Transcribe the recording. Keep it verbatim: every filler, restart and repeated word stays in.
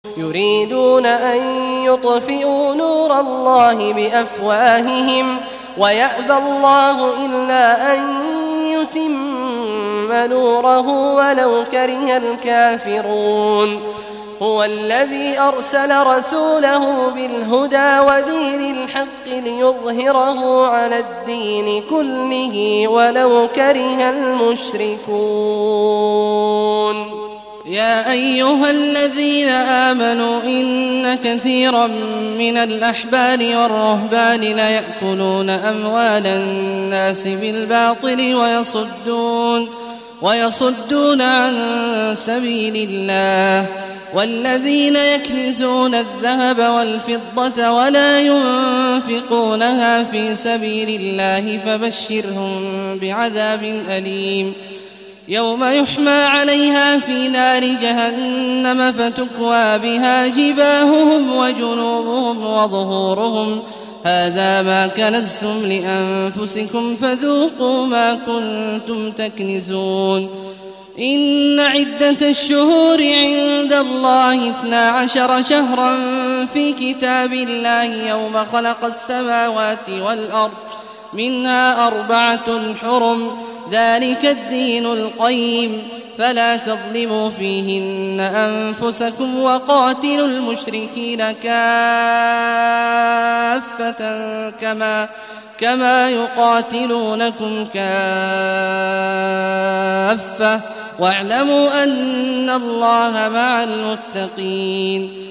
يريدون أن يطفئوا نور الله بأفواههم ويأبى الله إلا أن يتم نوره ولو كره الكافرون هو الذي أرسل رسوله بالهدى ودين الحق ليظهره على الدين كله ولو كره المشركون. يا أيها الذين آمنوا إن كثيرا من الأحبار والرهبان ليأكلون أموال الناس بالباطل ويصدون, ويصدون عن سبيل الله والذين يكنزون الذهب والفضة ولا ينفقونها في سبيل الله فبشرهم بعذاب أليم يوم يحمى عليها في نار جهنم فتكوى بها جباههم وجنوبهم وظهورهم هذا ما كنزتم لأنفسكم فذوقوا ما كنتم تكنزون. إن عدة الشهور عند الله اثنا عشر شهرا في كتاب الله يوم خلق السماوات والأرض منها أربعة حرم ذلك الدين القيم فلا تظلموا فيهن أنفسكم وقاتلوا المشركين كافة كما كما يقاتلونكم كافة واعلموا أن الله مع المتقين.